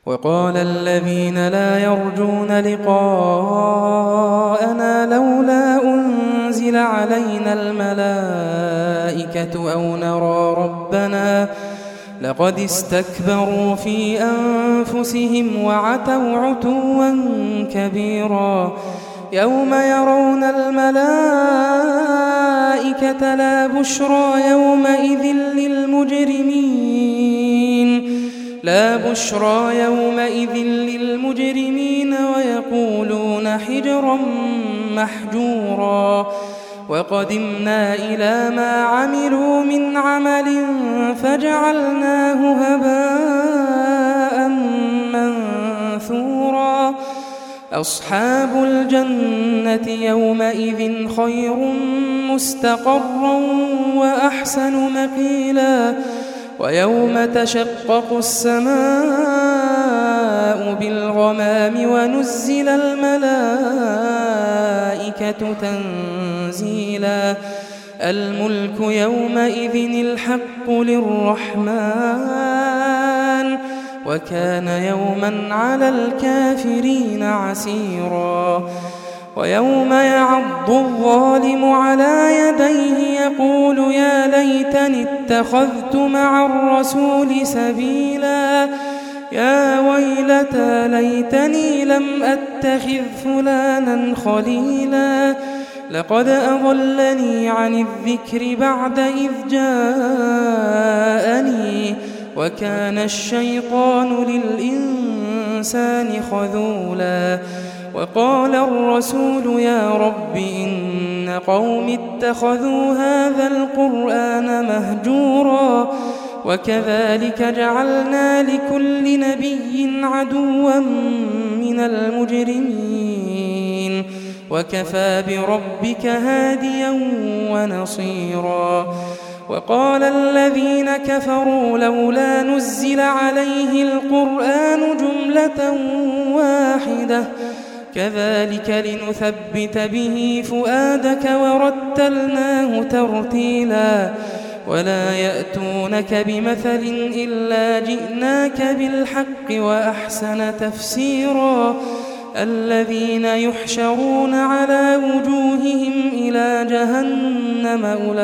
وقال الذين لا يرجون لقاءنا لولا أنزل علينا الملائكة أو نرى ربنا لقد استكبروا في أنفسهم وعتوا عتوا كبيرا يوم يرون الملائكة لا بشرى يومئذ للمجرمين ويقولون حجرا محجورا وقدمنا إلى ما عملوا من عمل فجعلناه هباء منثورا أصحاب الجنة يومئذ خير مستقرا وأحسن مقيلا ويوم تشقق السماء بالغمام ونزل الملائكة تنزيلا الملك يومئذ الحق للرحمن وكان يوما على الكافرين عسيرا ويوم يعض الظالم على يديه يقول يا ليتني اتخذت مع الرسول سبيلا يا ويلتى ليتني لم أتخذ فلانا خليلا لقد أضلني عن الذكر بعد إذ جاءني وكان الشيطان للإنسان خذولا وقال الرسول يا رب إن قوم اتخذوا هذا القرآن مهجورا وكذلك جعلنا لكل نبي عدوا من المجرمين وكفى بربك هاديا ونصيرا وقال الذين كفروا لولا نزل عليه القرآن جملة واحدة كذلك لنثبت به فؤادك ورتلناه ترتيلا ولا يأتونك بمثل إلا جئناك بالحق وأحسن تفسيرا الذين يحشرون على وجوههم إلى جهنم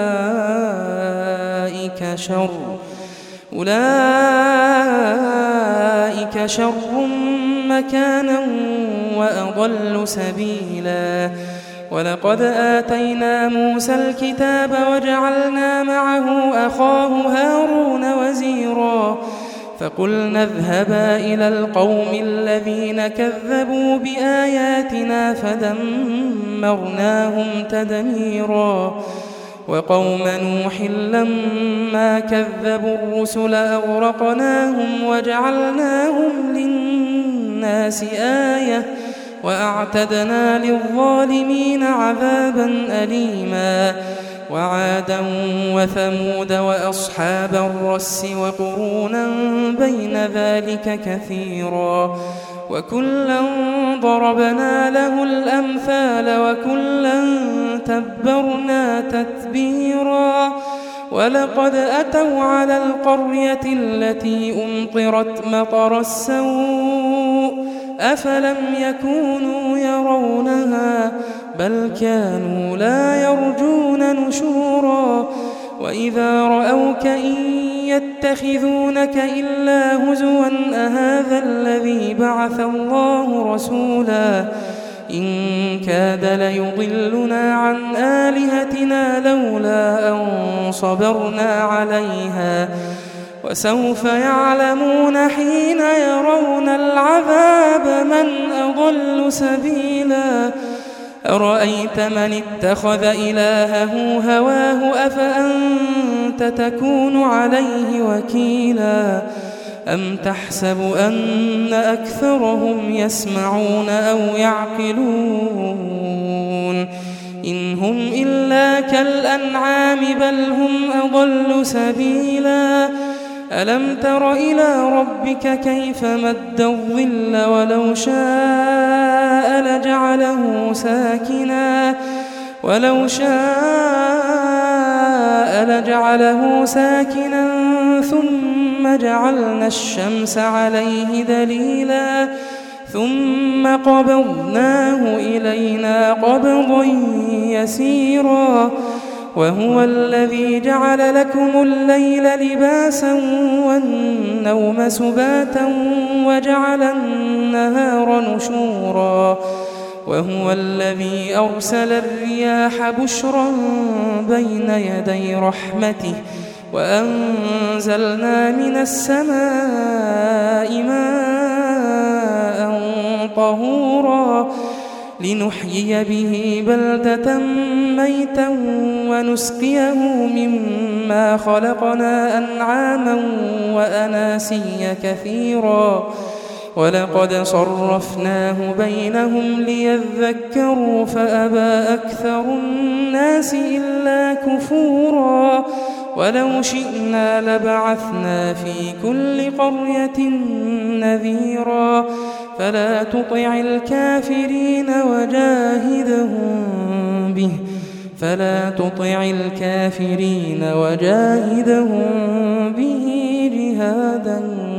أولئك شر مكانا وأضل سبيلا ولقد آتينا موسى الكتاب وجعلنا معه أخاه هارون وزيرا فقلنا اذهبا إلى القوم الذين كذبوا بآياتنا فدمرناهم تدميرا وقوم نوح لما كذبوا الرسل أغرقناهم وجعلناهم للناس آية وأعتدنا للظالمين عذابا أليما وعادا وثمود وأصحاب الرس وقرونا بين ذلك كثيرا وكلا ضربنا له الأمثال وكلا تبرنا تتبيرا ولقد أتوا على القرية التي أمطرت مطر السوء أفلم يكونوا يرونها بل كانوا لا يرجون نشورا وإذا رأوك إن يتخذونك إلا هزوا أهذا الذي بعث الله رسولا إن كاد ليضلنا عن آلهتنا لولا أن صبرنا عليها وسوف يعلمون حين يرون العذاب من أضل سبيلا أرأيت من اتخذ إلهه هواه أفأنت تكون عليه وكيلا أم تحسب أن أكثرهم يسمعون أو يعقلون إن هم إلا كالأنعام بل هم أضل سبيلا ألم تر إلى ربك كيف مد الظل ولو شاء لجعله ساكنا ولو شاء لجعله ساكنا ثم جعلنا الشمس عليه دليلا ثم قبضناه إلينا قبضا يسيرا وهو الذي جعل لكم الليل لباسا والنوم سباتا وجعل النهار نشورا وهو الذي أرسل الرياح بشرا بين يدي رحمته وأنزلنا من السماء ماء طهورا لنحيي به بلدة ميتا ونسقيه مما خلقنا أنعاما وأناسيا كثيرا ولقد صرفناه بينهم ليذكروا فأبى أكثر الناس إلا كفورا ولو شئنا لبعثنا في كل قرية نذيرا فلا تطع الكافرين وجاهدهم به جهادا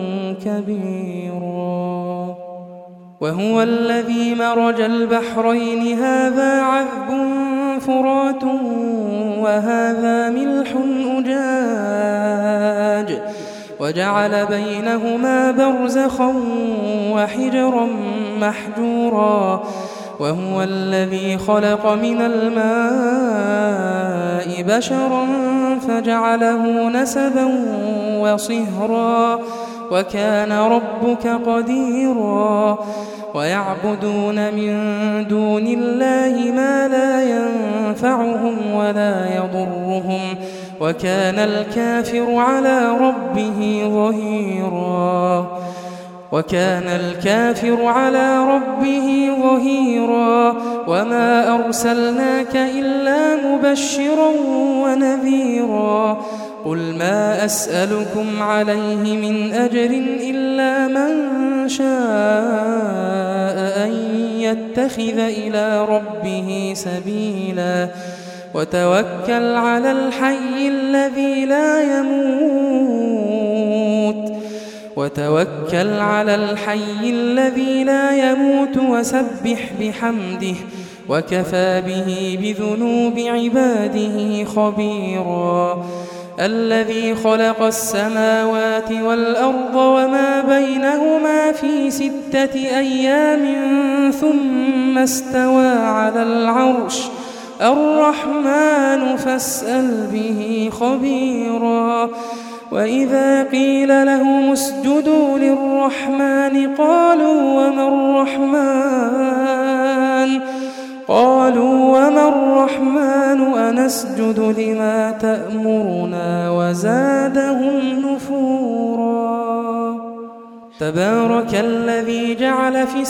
كبيرا وهو الذي مرج البحرين هذا عذب فرات وهذا ملح أجاج وجعل بينهما برزخا وحجرا محجورا وهو الذي خلق من الماء بشرا فجعله نسبا وصهرا وكان ربك قديرا ويعبدون من دون الله ما لا ينفعهم ولا يضرهم وكان الكافر على ربه ظهيرا وما أرسلناك إلا مبشرا ونذيرا قل ما أسألكم عليه من أجر إلا من شاء أن يتخذ إلى ربه سبيلا وتوكل على الحي الذي لا يموت وسبح بحمده وكفى به بذنوب عباده خبيرا الذي خلق السماوات والأرض وما بينهما في 6 أيام ثم استوى على العرش الرحمن فاسأل به خبيرا وإذا قيل لهم اسجدوا للرحمن قالوا وما الرحمن أنسجد لما تأمرنا وزادهم نفورا تبارك الذي جعل في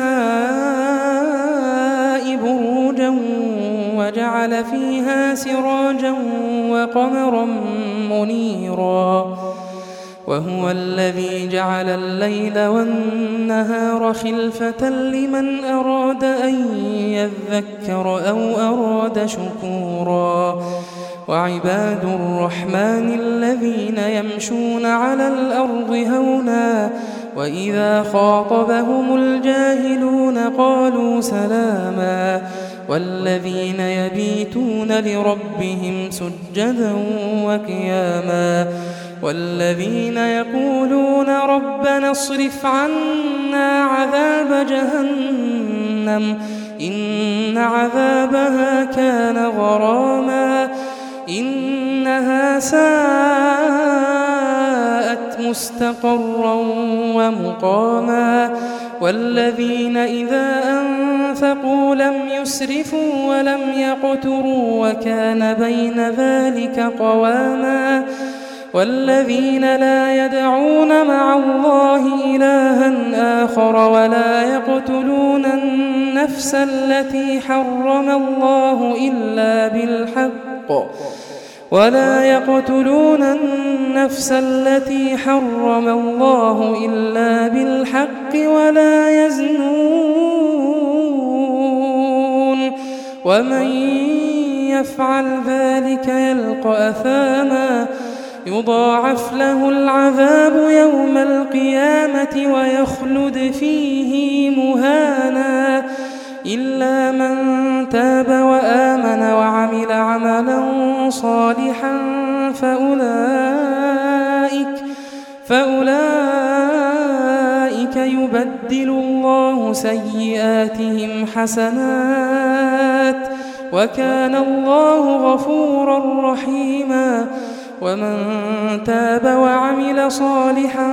السماء بروجا وجعل فيها سراجا وقمرا منيرا وهو الذي جعل الليل والنهار خلفة لمن أراد أن يذكر أو أراد شكورا وعباد الرحمن الذين يمشون على الأرض هونا وإذا خاطبهم الجاهلون قالوا سلاما والذين يبيتون لربهم سجدا وقياما والذين يقولون ربنا اصرف عنا عذاب جهنم إن عذابها كان غراما إنها ساءت مستقرا ومقاما والذين إذا أنفقوا لم يسرفوا ولم يقتروا وكان بين ذلك قواما والذين لا يدعون مع الله إلها آخر ولا يقتلون النفس التي حرم الله إلا بالحق ولا يزنون ومن يفعل ذلك يلقى أثاما يضاعف له العذاب يوم القيامة ويخلد فيه مهانا إلا من تاب وآمن وعمل عملا صالحا فأولئك يبدل الله سيئاتهم حسنات وكان الله غفورا رحيما ومن تاب وعمل صالحا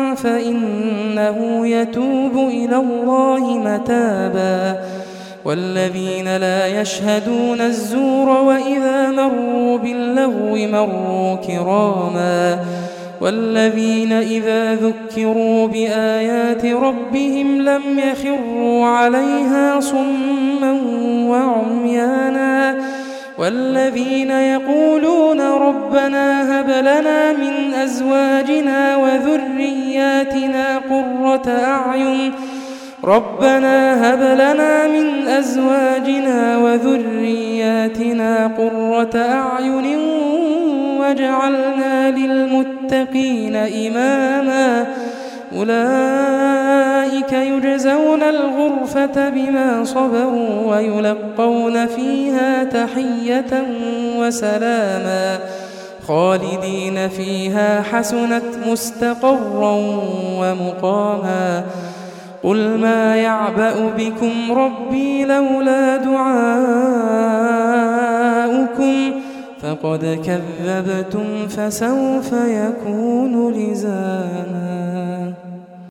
فإنه يتوب إلى الله متابا والذين لا يشهدون الزور وإذا مروا باللغو مروا كراما والذين إذا ذكروا بآيات ربهم لم يخروا عليها صما وعميانا والذين يقولون ربنا هب لنا من أزواجنا وذرياتنا قرة أعين واجعلنا للمتقين إماما أولئك يجزون الغرفة بما صبروا ويلقون فيها تحية وسلاما خالدين فيها حسنت مستقرا ومقاما قل ما يعبأ بكم ربي لولا دعاؤكم فقد كذبتم فسوف يكون لزاما.